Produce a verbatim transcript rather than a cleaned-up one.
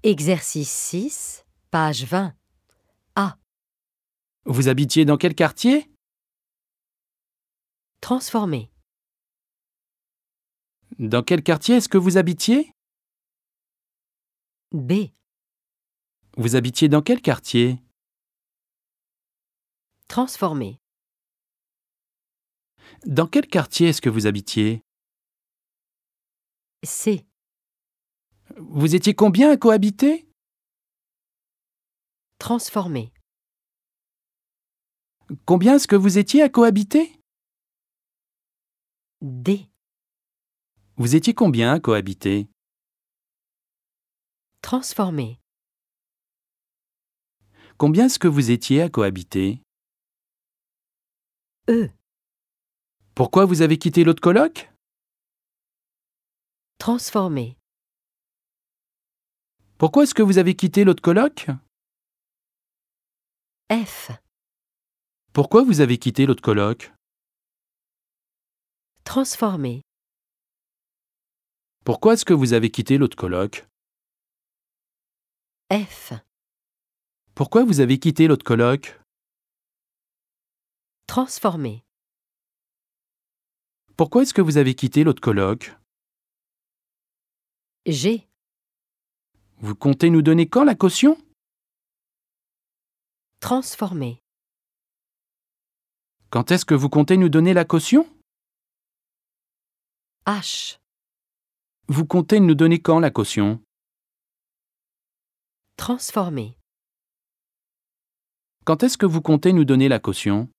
Exercice six, page vingt. A. Vous habitiez dans quel quartier? Transformer. Dans quel quartier est-ce que vous habitiez? B. Vous habitiez dans quel quartier? Transformer. Dans quel quartier est-ce que vous habitiez? C. Vous étiez combien à cohabiter? Transformer. Combien est-ce que vous étiez à cohabiter? D. Vous étiez combien à cohabiter? Transformer. Combien est-ce que vous étiez à cohabiter? E. Pourquoi vous avez quitté l'autre coloc? Transformer. Pourquoi est-ce que vous avez quitté l'autre coloc? F. Pourquoi vous avez quitté l'autre coloc? Transformer. Pourquoi est-ce que vous avez quitté l'autre coloc? F. Pourquoi vous avez quitté l'autre coloc? Transformer. Pourquoi est-ce que vous avez quitté l'autre coloc? G. Vous comptez nous donner quand la caution? Transformer. Quand est-ce que vous comptez nous donner la caution? H. Vous comptez nous donner quand la caution? Transformer. Quand est-ce que vous comptez nous donner la caution?